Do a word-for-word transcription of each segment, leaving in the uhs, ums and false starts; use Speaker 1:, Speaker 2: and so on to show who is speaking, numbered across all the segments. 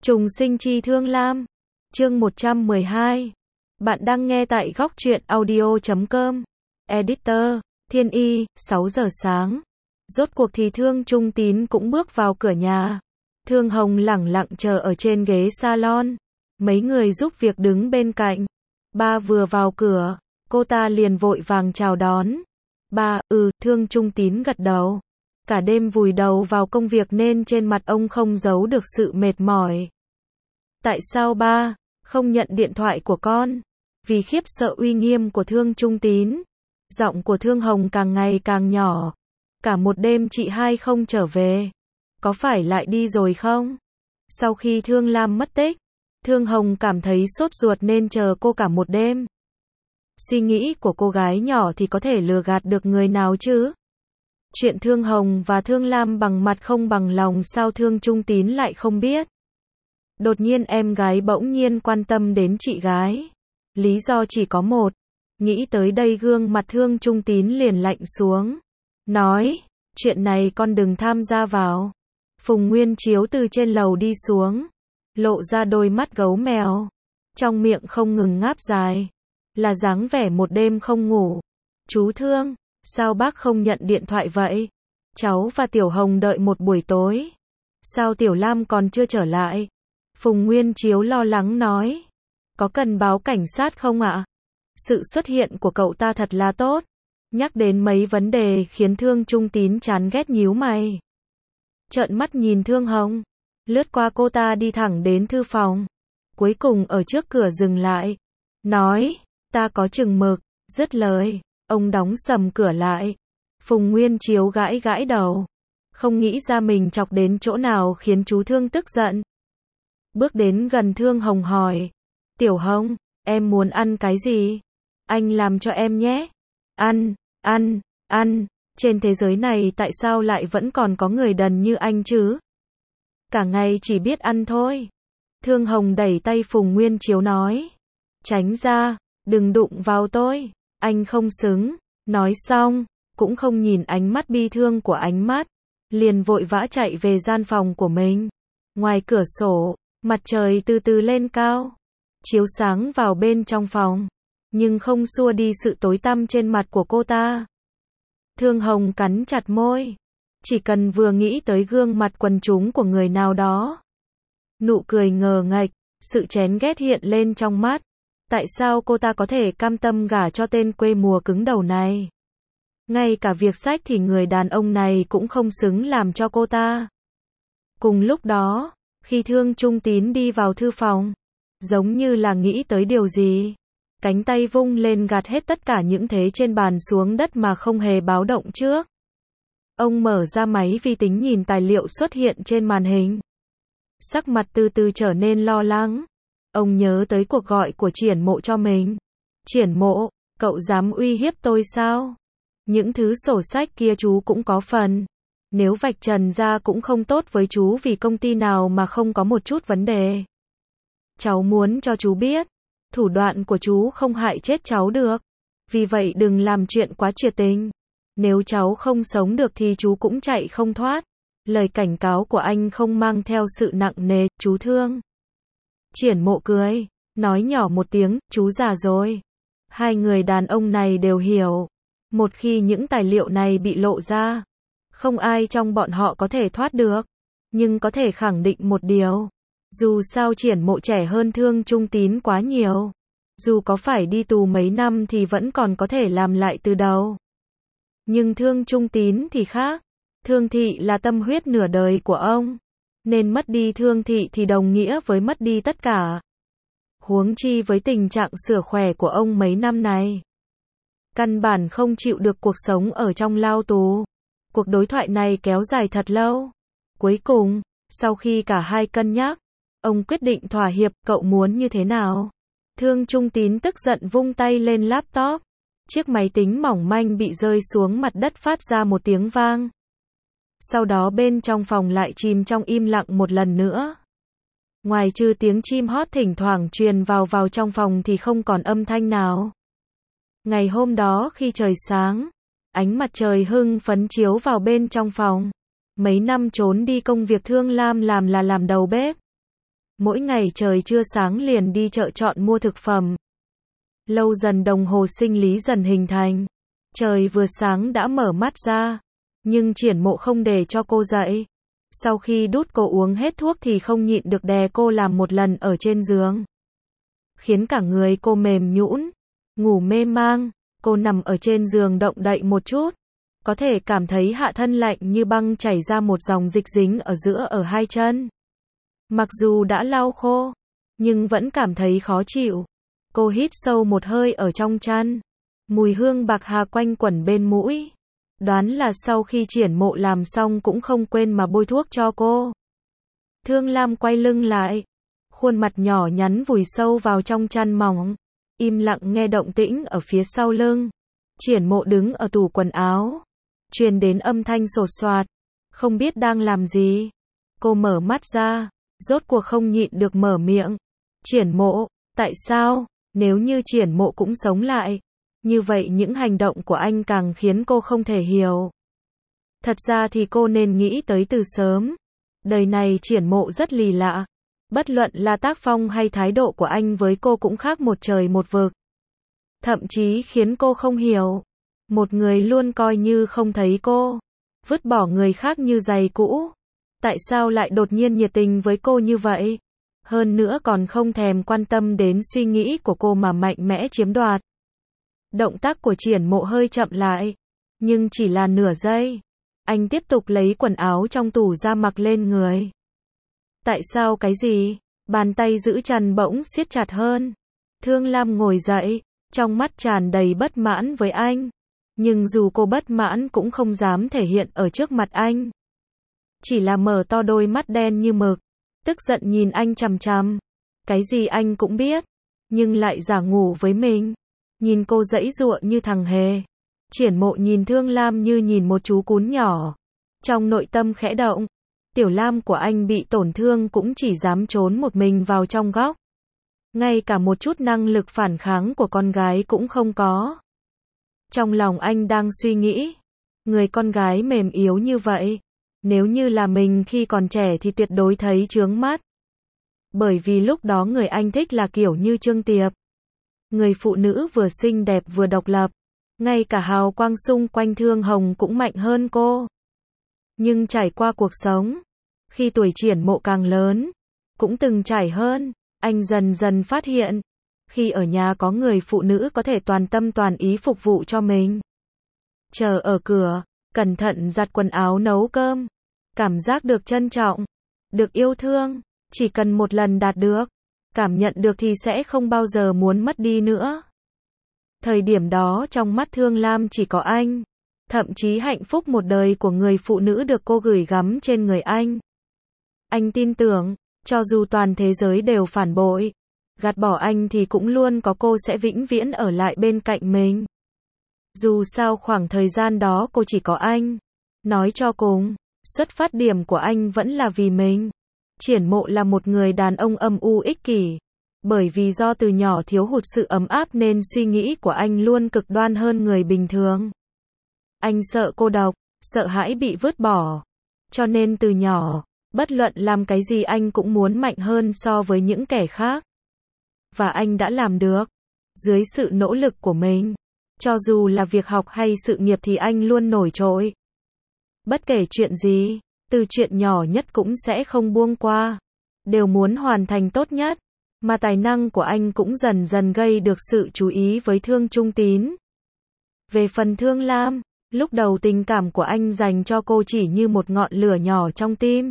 Speaker 1: Trùng sinh chi Thương Lam. Chương một trăm mười hai. Bạn đang nghe tại góc truyện audio chấm com. Editor, Thiên Y, sáu giờ sáng. Rốt cuộc thì Thương Trung Tín cũng bước vào cửa nhà. Thương Hồng lẳng lặng chờ ở trên ghế salon. Mấy người giúp việc đứng bên cạnh. Ba vừa vào cửa, cô ta liền vội vàng chào đón. Ba, ừ, Thương Trung Tín gật đầu. Cả đêm vùi đầu vào công việc nên trên mặt ông không giấu được sự mệt mỏi. Tại sao ba không nhận điện thoại của con? Vì khiếp sợ uy nghiêm của Thương Trung Tín, giọng của Thương Hồng càng ngày càng nhỏ. Cả một đêm chị hai không trở về. Có phải lại đi rồi không? Sau khi Thương Lam mất tích, Thương Hồng cảm thấy sốt ruột nên chờ cô cả một đêm. Suy nghĩ của cô gái nhỏ thì có thể lừa gạt được người nào chứ? Chuyện Thương Hồng và Thương Lam bằng mặt không bằng lòng sao Thương Trung Tín lại không biết? Đột nhiên em gái bỗng nhiên quan tâm đến chị gái. Lý do chỉ có một. Nghĩ tới đây gương mặt Thương Trung Tín liền lạnh xuống. Nói, chuyện này con đừng tham gia vào. Phùng Nguyên Chiếu từ trên lầu đi xuống. Lộ ra đôi mắt gấu mèo. Trong miệng không ngừng ngáp dài. Là dáng vẻ một đêm không ngủ. Chú Thương, sao bác không nhận điện thoại vậy? Cháu và Tiểu Hồng đợi một buổi tối. Sao Tiểu Lam còn chưa trở lại? Phùng Nguyên Chiếu lo lắng nói. Có cần báo cảnh sát không ạ? Sự xuất hiện của cậu ta thật là tốt. Nhắc đến mấy vấn đề khiến Thương Trung Tín chán ghét nhíu mày. Trợn mắt nhìn Thương Hồng. Lướt qua cô ta đi thẳng đến thư phòng. Cuối cùng ở trước cửa dừng lại. Nói, ta có chừng mực. Dứt lời, ông đóng sầm cửa lại. Phùng Nguyên Chiếu gãi gãi đầu. Không nghĩ ra mình chọc đến chỗ nào khiến chú Thương tức giận. Bước đến gần Thương Hồng hỏi. Tiểu Hồng, em muốn ăn cái gì? Anh làm cho em nhé. Ăn, ăn, ăn. Trên thế giới này tại sao lại vẫn còn có người đần như anh chứ? Cả ngày chỉ biết ăn thôi. Thương Hồng đẩy tay Phùng Nguyên Chiếu nói. Tránh ra, đừng đụng vào tôi. Anh không xứng. Nói xong, cũng không nhìn ánh mắt bi thương của ánh mắt. Liền vội vã chạy về gian phòng của mình. Ngoài cửa sổ, mặt trời từ từ lên cao. Chiếu sáng vào bên trong phòng. Nhưng không xua đi sự tối tăm trên mặt của cô ta. Thương Hồng cắn chặt môi. Chỉ cần vừa nghĩ tới gương mặt quần chúng của người nào đó. Nụ cười ngờ nghệch, sự chén ghét hiện lên trong mắt. Tại sao cô ta có thể cam tâm gả cho tên quê mùa cứng đầu này? Ngay cả việc sách thì người đàn ông này cũng không xứng làm cho cô ta. Cùng lúc đó, khi Thương Trung Tín đi vào thư phòng, giống như là nghĩ tới điều gì. Cánh tay vung lên gạt hết tất cả những thế trên bàn xuống đất mà không hề báo động trước. Ông mở ra máy vi tính nhìn tài liệu xuất hiện trên màn hình. Sắc mặt từ từ trở nên lo lắng. Ông nhớ tới cuộc gọi của Triển Mộ cho mình. Triển Mộ, cậu dám uy hiếp tôi sao? Những thứ sổ sách kia chú cũng có phần. Nếu vạch trần ra cũng không tốt với chú vì công ty nào mà không có một chút vấn đề. Cháu muốn cho chú biết, thủ đoạn của chú không hại chết cháu được. Vì vậy đừng làm chuyện quá tuyệt tình. Nếu cháu không sống được thì chú cũng chạy không thoát. Lời cảnh cáo của anh không mang theo sự nặng nề, chú Thương. Triển Mộ cười, nói nhỏ một tiếng, chú già rồi. Hai người đàn ông này đều hiểu. Một khi những tài liệu này bị lộ ra, không ai trong bọn họ có thể thoát được. Nhưng có thể khẳng định một điều. Dù sao Triển Mộ trẻ hơn Thương Trung Tín quá nhiều. Dù có phải đi tù mấy năm thì vẫn còn có thể làm lại từ đầu. Nhưng Thương Trung Tín thì khác. Thương Thị là tâm huyết nửa đời của ông. Nên mất đi Thương Thị thì đồng nghĩa với mất đi tất cả. Huống chi với tình trạng sửa khỏe của ông mấy năm này. Căn bản không chịu được cuộc sống ở trong lao tù. Cuộc đối thoại này kéo dài thật lâu. Cuối cùng, sau khi cả hai cân nhắc, ông quyết định thỏa hiệp, cậu muốn như thế nào? Thương Trung Tín tức giận vung tay lên laptop. Chiếc máy tính mỏng manh bị rơi xuống mặt đất phát ra một tiếng vang. Sau đó bên trong phòng lại chìm trong im lặng một lần nữa. Ngoài trừ tiếng chim hót thỉnh thoảng truyền vào vào trong phòng thì không còn âm thanh nào. Ngày hôm đó khi trời sáng, ánh mặt trời hưng phấn chiếu vào bên trong phòng. Mấy năm trốn đi công việc Thương Lam làm là làm đầu bếp. Mỗi ngày trời chưa sáng liền đi chợ chọn mua thực phẩm. Lâu dần đồng hồ sinh lý dần hình thành. Trời vừa sáng đã mở mắt ra. Nhưng Triển Mộ không để cho cô dậy. Sau khi đút cô uống hết thuốc thì không nhịn được đè cô làm một lần ở trên giường. Khiến cả người cô mềm nhũn, ngủ mê mang. Cô nằm ở trên giường động đậy một chút. Có thể cảm thấy hạ thân lạnh như băng chảy ra một dòng dịch dính ở giữa ở hai chân. Mặc dù đã lau khô, nhưng vẫn cảm thấy khó chịu. Cô hít sâu một hơi ở trong chăn. Mùi hương bạc hà quanh quẩn bên mũi. Đoán là sau khi Triển Mộ làm xong cũng không quên mà bôi thuốc cho cô. Thương Lam quay lưng lại. Khuôn mặt nhỏ nhắn vùi sâu vào trong chăn mỏng. Im lặng nghe động tĩnh ở phía sau lưng. Triển Mộ đứng ở tủ quần áo. Truyền đến âm thanh sột soạt. Không biết đang làm gì. Cô mở mắt ra. Rốt cuộc không nhịn được mở miệng. Triển Mộ, tại sao? Nếu như Triển Mộ cũng sống lại. Như vậy những hành động của anh càng khiến cô không thể hiểu. Thật ra thì cô nên nghĩ tới từ sớm. Đời này Triển Mộ rất lì lạ. Bất luận là tác phong hay thái độ của anh với cô cũng khác một trời một vực. Thậm chí khiến cô không hiểu. Một người luôn coi như không thấy cô. Vứt bỏ người khác như giày cũ. Tại sao lại đột nhiên nhiệt tình với cô như vậy? Hơn nữa còn không thèm quan tâm đến suy nghĩ của cô mà mạnh mẽ chiếm đoạt. Động tác của Triển Mộ hơi chậm lại. Nhưng chỉ là nửa giây. Anh tiếp tục lấy quần áo trong tủ ra mặc lên người. Tại sao cái gì? Bàn tay giữ chăn bỗng siết chặt hơn. Thương Lam ngồi dậy. Trong mắt tràn đầy bất mãn với anh. Nhưng dù cô bất mãn cũng không dám thể hiện ở trước mặt anh. Chỉ là mở to đôi mắt đen như mực. Tức giận nhìn anh chằm chằm. Cái gì anh cũng biết. Nhưng lại giả ngủ với mình. Nhìn cô giãy giụa như thằng hề. Triển Mộ nhìn Thương Lam như nhìn một chú cún nhỏ. Trong nội tâm khẽ động. Tiểu Lam của anh bị tổn thương cũng chỉ dám trốn một mình vào trong góc. Ngay cả một chút năng lực phản kháng của con gái cũng không có. Trong lòng anh đang suy nghĩ. Người con gái mềm yếu như vậy. Nếu như là mình khi còn trẻ thì tuyệt đối thấy chướng mắt. Bởi vì lúc đó người anh thích là kiểu như Trương Tiệp. Người phụ nữ vừa xinh đẹp vừa độc lập. Ngay cả hào quang xung quanh Thương Hồng cũng mạnh hơn cô. Nhưng trải qua cuộc sống. Khi tuổi Triển Mộ càng lớn. Cũng từng trải hơn. Anh dần dần phát hiện. Khi ở nhà có người phụ nữ có thể toàn tâm toàn ý phục vụ cho mình. Chờ ở cửa. Cẩn thận giặt quần áo nấu cơm. Cảm giác được trân trọng. Được yêu thương. Chỉ cần một lần đạt được. Cảm nhận được thì sẽ không bao giờ muốn mất đi nữa. Thời điểm đó trong mắt Thương Lam chỉ có anh. Thậm chí hạnh phúc một đời của người phụ nữ được cô gửi gắm trên người anh. Anh tin tưởng, cho dù toàn thế giới đều phản bội, gạt bỏ anh thì cũng luôn có cô sẽ vĩnh viễn ở lại bên cạnh mình. Dù sao khoảng thời gian đó cô chỉ có anh. Nói cho cùng, xuất phát điểm của anh vẫn là vì mình. Triển Mộ là một người đàn ông âm u ích kỷ. Bởi vì do từ nhỏ thiếu hụt sự ấm áp nên suy nghĩ của anh luôn cực đoan hơn người bình thường. Anh sợ cô độc, sợ hãi bị vứt bỏ. Cho nên từ nhỏ, bất luận làm cái gì anh cũng muốn mạnh hơn so với những kẻ khác. Và anh đã làm được. Dưới sự nỗ lực của mình. Cho dù là việc học hay sự nghiệp thì anh luôn nổi trội. Bất kể chuyện gì, từ chuyện nhỏ nhất cũng sẽ không buông qua. Đều muốn hoàn thành tốt nhất. Mà tài năng của anh cũng dần dần gây được sự chú ý với Thương Trung Tín. Về phần Thương Lam, lúc đầu tình cảm của anh dành cho cô chỉ như một ngọn lửa nhỏ trong tim.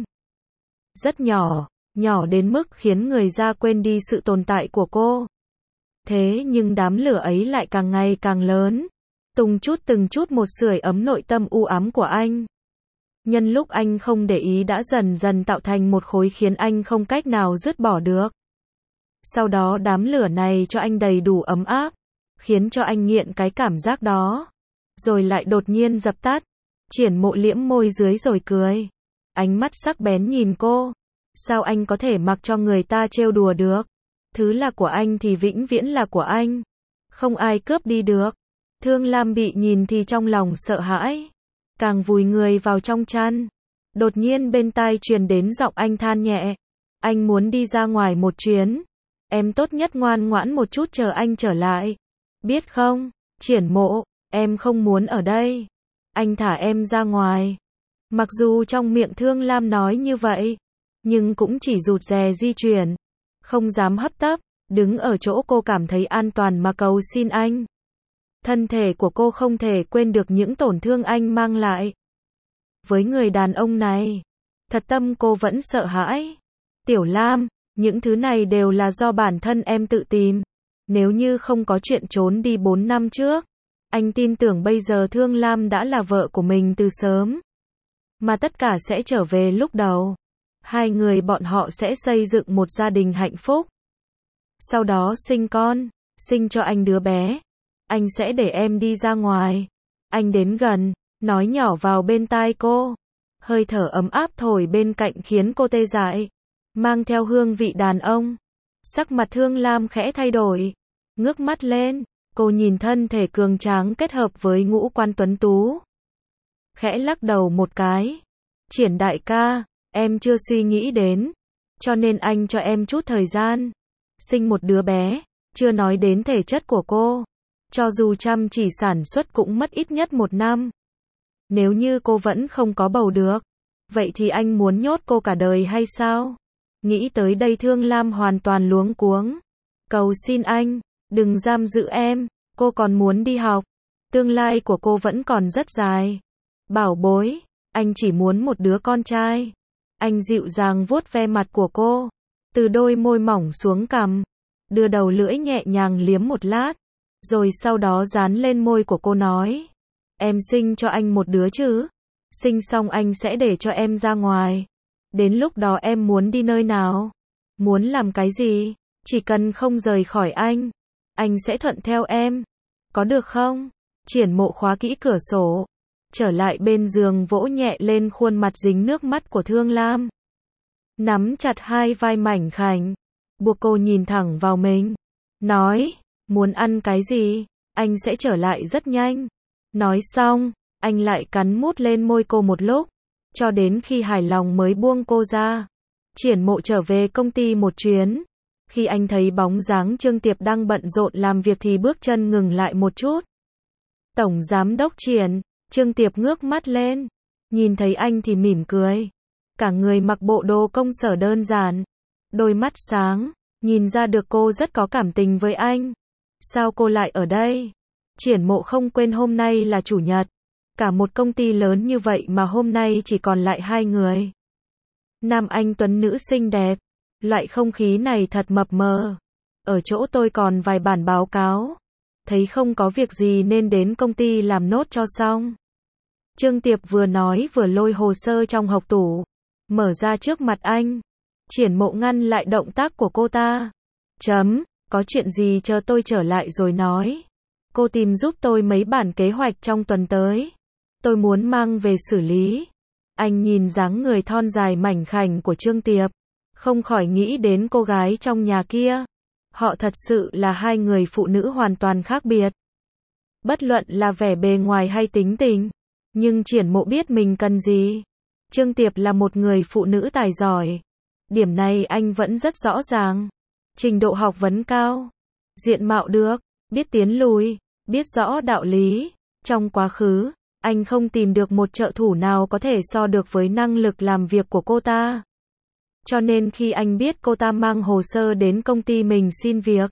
Speaker 1: Rất nhỏ, nhỏ đến mức khiến người ra quên đi sự tồn tại của cô. Thế nhưng đám lửa ấy lại càng ngày càng lớn. Từng chút từng chút một sưởi ấm nội tâm u ám của anh. Nhân lúc anh không để ý đã dần dần tạo thành một khối khiến anh không cách nào dứt bỏ được. Sau đó đám lửa này cho anh đầy đủ ấm áp, khiến cho anh nghiện cái cảm giác đó. Rồi lại đột nhiên dập tắt. Triển Mộ liễm môi dưới rồi cười. Ánh mắt sắc bén nhìn cô. Sao anh có thể mặc cho người ta trêu đùa được? Thứ là của anh thì vĩnh viễn là của anh. Không ai cướp đi được. Thương Lam bị nhìn thì trong lòng sợ hãi. Càng vùi người vào trong chăn. Đột nhiên bên tai truyền đến giọng anh than nhẹ. Anh muốn đi ra ngoài một chuyến. Em tốt nhất ngoan ngoãn một chút chờ anh trở lại. Biết không, Triển Mộ, em không muốn ở đây. Anh thả em ra ngoài. Mặc dù trong miệng Thương Lam nói như vậy, nhưng cũng chỉ rụt rè di chuyển. Không dám hấp tấp, đứng ở chỗ cô cảm thấy an toàn mà cầu xin anh. Thân thể của cô không thể quên được những tổn thương anh mang lại. Với người đàn ông này, thật tâm cô vẫn sợ hãi. Tiểu Lam, những thứ này đều là do bản thân em tự tìm. Nếu như không có chuyện trốn đi bốn năm trước, anh tin tưởng bây giờ Thương Lam đã là vợ của mình từ sớm. Mà tất cả sẽ trở về lúc đầu. Hai người bọn họ sẽ xây dựng một gia đình hạnh phúc. Sau đó sinh con, sinh cho anh đứa bé. Anh sẽ để em đi ra ngoài. Anh đến gần, nói nhỏ vào bên tai cô. Hơi thở ấm áp thổi bên cạnh khiến cô tê dại, mang theo hương vị đàn ông. Sắc mặt Thương Lam khẽ thay đổi, ngước mắt lên, cô nhìn thân thể cường tráng kết hợp với ngũ quan tuấn tú. Khẽ lắc đầu một cái. Triển đại ca, em chưa suy nghĩ đến, cho nên anh cho em chút thời gian. Sinh một đứa bé, chưa nói đến thể chất của cô. Cho dù chăm chỉ sản xuất cũng mất ít nhất một năm. Nếu như cô vẫn không có bầu được, vậy thì anh muốn nhốt cô cả đời hay sao? Nghĩ tới đây Thương Lam hoàn toàn luống cuống. Cầu xin anh, đừng giam giữ em, cô còn muốn đi học. Tương lai của cô vẫn còn rất dài. Bảo bối, anh chỉ muốn một đứa con trai. Anh dịu dàng vuốt ve mặt của cô, từ đôi môi mỏng xuống cằm, đưa đầu lưỡi nhẹ nhàng liếm một lát, rồi sau đó dán lên môi của cô nói. Em sinh cho anh một đứa chứ? Sinh xong anh sẽ để cho em ra ngoài. Đến lúc đó em muốn đi nơi nào? Muốn làm cái gì? Chỉ cần không rời khỏi anh, anh sẽ thuận theo em. Có được không? Triển Mộ khóa kỹ cửa sổ, trở lại bên giường vỗ nhẹ lên khuôn mặt dính nước mắt của Thương Lam. Nắm chặt hai vai mảnh khảnh, buộc cô nhìn thẳng vào mình. Nói, muốn ăn cái gì? Anh sẽ trở lại rất nhanh. Nói xong, anh lại cắn mút lên môi cô một lúc, cho đến khi hài lòng mới buông cô ra. Triển Mộ trở về công ty một chuyến. Khi anh thấy bóng dáng Trương Tiệp đang bận rộn làm việc thì bước chân ngừng lại một chút. Tổng giám đốc Triển, Trương Tiệp ngước mắt lên, nhìn thấy anh thì mỉm cười. Cả người mặc bộ đồ công sở đơn giản, đôi mắt sáng, nhìn ra được cô rất có cảm tình với anh. Sao cô lại ở đây? Triển Mộ không quên hôm nay là chủ nhật. Cả một công ty lớn như vậy mà hôm nay chỉ còn lại hai người. Nam anh tuấn nữ xinh đẹp. Loại không khí này thật mập mờ. Ở chỗ tôi còn vài bản báo cáo. Thấy không có việc gì nên đến công ty làm nốt cho xong. Trương Tiệp vừa nói vừa lôi hồ sơ trong hộc tủ, mở ra trước mặt anh. Triển Mộ ngăn lại động tác của cô ta. Chấm, có chuyện gì chờ tôi trở lại rồi nói. Cô tìm giúp tôi mấy bản kế hoạch trong tuần tới. Tôi muốn mang về xử lý. Anh nhìn dáng người thon dài mảnh khảnh của Trương Tiệp, không khỏi nghĩ đến cô gái trong nhà kia. Họ thật sự là hai người phụ nữ hoàn toàn khác biệt. Bất luận là vẻ bề ngoài hay tính tình, nhưng Triển Mộ biết mình cần gì. Trương Tiệp là một người phụ nữ tài giỏi. Điểm này anh vẫn rất rõ ràng. Trình độ học vấn cao, diện mạo được, biết tiến lùi, biết rõ đạo lý. Trong quá khứ, anh không tìm được một trợ thủ nào có thể so được với năng lực làm việc của cô ta. Cho nên khi anh biết cô ta mang hồ sơ đến công ty mình xin việc,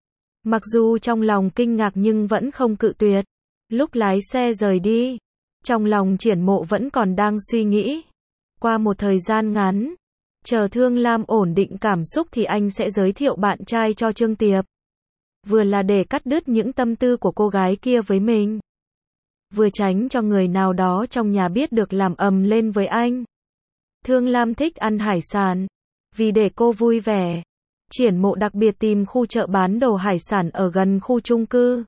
Speaker 1: mặc dù trong lòng kinh ngạc nhưng vẫn không cự tuyệt. Lúc lái xe rời đi, trong lòng Triển Mộ vẫn còn đang suy nghĩ. Qua một thời gian ngắn, chờ Thương Lam ổn định cảm xúc thì anh sẽ giới thiệu bạn trai cho Trương Tiệp. Vừa là để cắt đứt những tâm tư của cô gái kia với mình, vừa tránh cho người nào đó trong nhà biết được làm ầm lên với anh. Thương Lam thích ăn hải sản. Vì để cô vui vẻ, Triển Mộ đặc biệt tìm khu chợ bán đồ hải sản ở gần khu chung cư.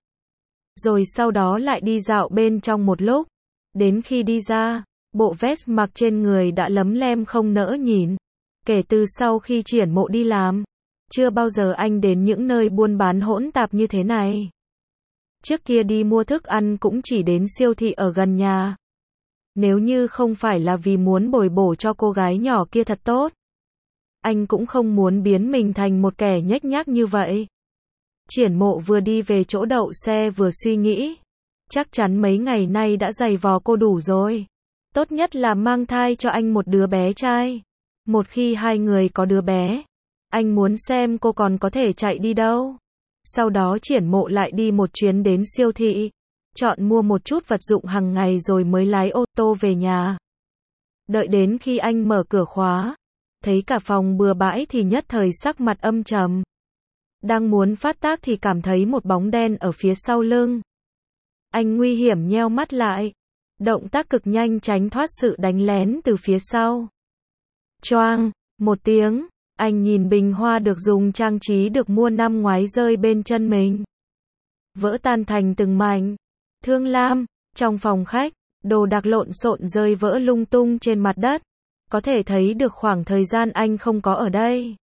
Speaker 1: Rồi sau đó lại đi dạo bên trong một lúc. Đến khi đi ra, bộ vest mặc trên người đã lấm lem không nỡ nhìn. Kể từ sau khi Triển Mộ đi làm, chưa bao giờ anh đến những nơi buôn bán hỗn tạp như thế này. Trước kia đi mua thức ăn cũng chỉ đến siêu thị ở gần nhà. Nếu như không phải là vì muốn bồi bổ cho cô gái nhỏ kia thật tốt, Anh cũng không muốn biến mình thành một kẻ nhếch nhác như vậy. Triển Mộ vừa đi về chỗ đậu xe vừa suy nghĩ. Chắc chắn mấy ngày nay đã giày vò cô đủ rồi. Tốt nhất là mang thai cho anh một đứa bé trai. Một khi hai người có đứa bé, anh muốn xem cô còn có thể chạy đi đâu. Sau đó Triển Mộ lại đi một chuyến đến siêu thị, chọn mua một chút vật dụng hàng ngày rồi mới lái ô tô về nhà. Đợi đến khi anh mở cửa khóa, thấy cả phòng bừa bãi thì nhất thời sắc mặt âm trầm. Đang muốn phát tác thì cảm thấy một bóng đen ở phía sau lưng. Anh nguy hiểm nheo mắt lại, động tác cực nhanh tránh thoát sự đánh lén từ phía sau. Choang, một tiếng, anh nhìn bình hoa được dùng trang trí được mua năm ngoái rơi bên chân mình. Vỡ tan thành từng mảnh. Thương Lam, trong phòng khách, đồ đạc lộn xộn rơi vỡ lung tung trên mặt đất. Có thể thấy được khoảng thời gian anh không có ở đây.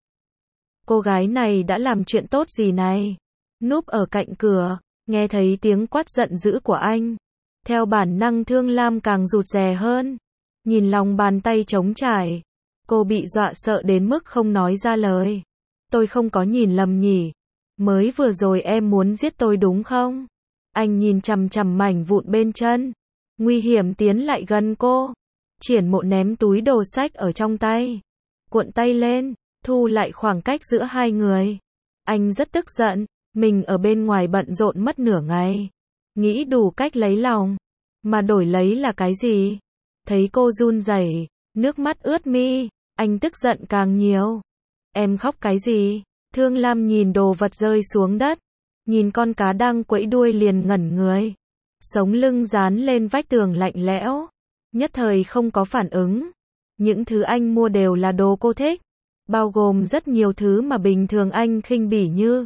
Speaker 1: Cô gái này đã làm chuyện tốt gì này? Núp ở cạnh cửa, nghe thấy tiếng quát giận dữ của anh. Theo bản năng Thương Lam càng rụt rè hơn. Nhìn lòng bàn tay trống trải. Cô bị dọa sợ đến mức không nói ra lời. Tôi không có nhìn lầm nhỉ? Mới vừa rồi em muốn giết tôi đúng không? Anh nhìn chằm chằm mảnh vụn bên chân. Nguy hiểm tiến lại gần cô. Triển Mộ ném túi đồ sách ở trong tay. Cuộn tay lên, thu lại khoảng cách giữa hai người. Anh rất tức giận. Mình ở bên ngoài bận rộn mất nửa ngày. Nghĩ đủ cách lấy lòng. Mà đổi lấy là cái gì? Thấy cô run rẩy, nước mắt ướt mi. Anh tức giận càng nhiều. Em khóc cái gì? Thương Lam nhìn đồ vật rơi xuống đất. Nhìn con cá đang quẫy đuôi liền ngẩn người. Sống lưng dán lên vách tường lạnh lẽo. Nhất thời không có phản ứng. Những thứ anh mua đều là đồ cô thích. Bao gồm rất nhiều thứ mà bình thường anh khinh bỉ như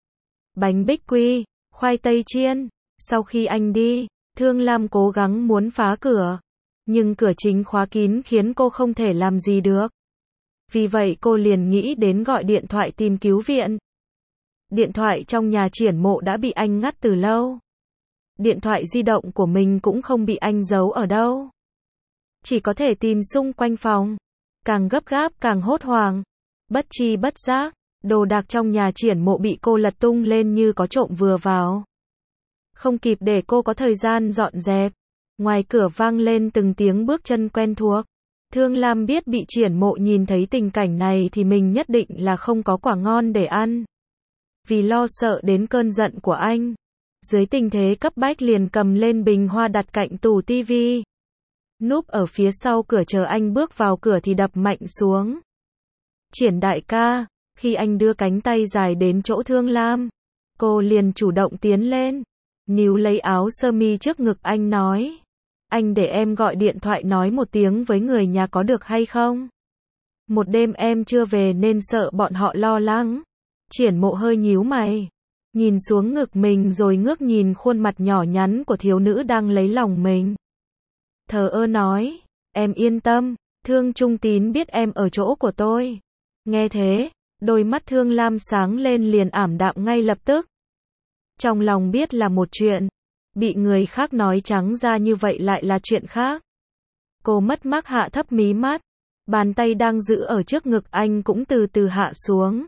Speaker 1: bánh bích quy, khoai tây chiên. Sau khi anh đi, Thương Lam cố gắng muốn phá cửa. Nhưng cửa chính khóa kín khiến cô không thể làm gì được. Vì vậy cô liền nghĩ đến gọi điện thoại tìm cứu viện. Điện thoại trong nhà Triển Mộ đã bị anh ngắt từ lâu. Điện thoại di động của mình cũng không bị anh giấu ở đâu. Chỉ có thể tìm xung quanh phòng. Càng gấp gáp càng hốt hoảng. Bất tri bất giác, đồ đạc trong nhà Triển Mộ bị cô lật tung lên như có trộm vừa vào. Không kịp để cô có thời gian dọn dẹp. Ngoài cửa vang lên từng tiếng bước chân quen thuộc. Thương Lam biết bị Triển Mộ nhìn thấy tình cảnh này thì mình nhất định là không có quả ngon để ăn. Vì lo sợ đến cơn giận của anh, dưới tình thế cấp bách liền cầm lên bình hoa đặt cạnh tủ tivi. Núp ở phía sau cửa chờ anh bước vào cửa thì đập mạnh xuống. Triển đại ca, khi anh đưa cánh tay dài đến chỗ Thương Lam, cô liền chủ động tiến lên, níu lấy áo sơ mi trước ngực anh nói. Anh để em gọi điện thoại nói một tiếng với người nhà có được hay không? Một đêm em chưa về nên sợ bọn họ lo lắng. Triển Mộ hơi nhíu mày, nhìn xuống ngực mình rồi ngước nhìn khuôn mặt nhỏ nhắn của thiếu nữ đang lấy lòng mình. Thờ ơ nói, em yên tâm, Thương Trung Tín biết em ở chỗ của tôi. Nghe thế, đôi mắt Thương Lam sáng lên liền ảm đạm ngay lập tức. Trong lòng biết là một chuyện, bị người khác nói trắng ra như vậy lại là chuyện khác. Cô mất mát hạ thấp mí mắt, bàn tay đang giữ ở trước ngực anh cũng từ từ hạ xuống.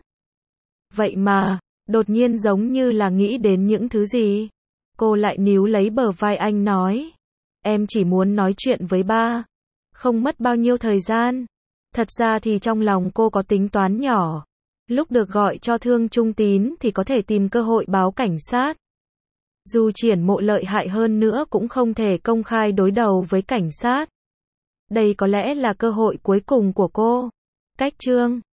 Speaker 1: Vậy mà, đột nhiên giống như là nghĩ đến những thứ gì. Cô lại níu lấy bờ vai anh nói. Em chỉ muốn nói chuyện với ba. Không mất bao nhiêu thời gian. Thật ra thì trong lòng cô có tính toán nhỏ. Lúc được gọi cho Thương Trung Tín thì có thể tìm cơ hội báo cảnh sát. Dù Triển Mộ lợi hại hơn nữa cũng không thể công khai đối đầu với cảnh sát. Đây có lẽ là cơ hội cuối cùng của cô. Cách chương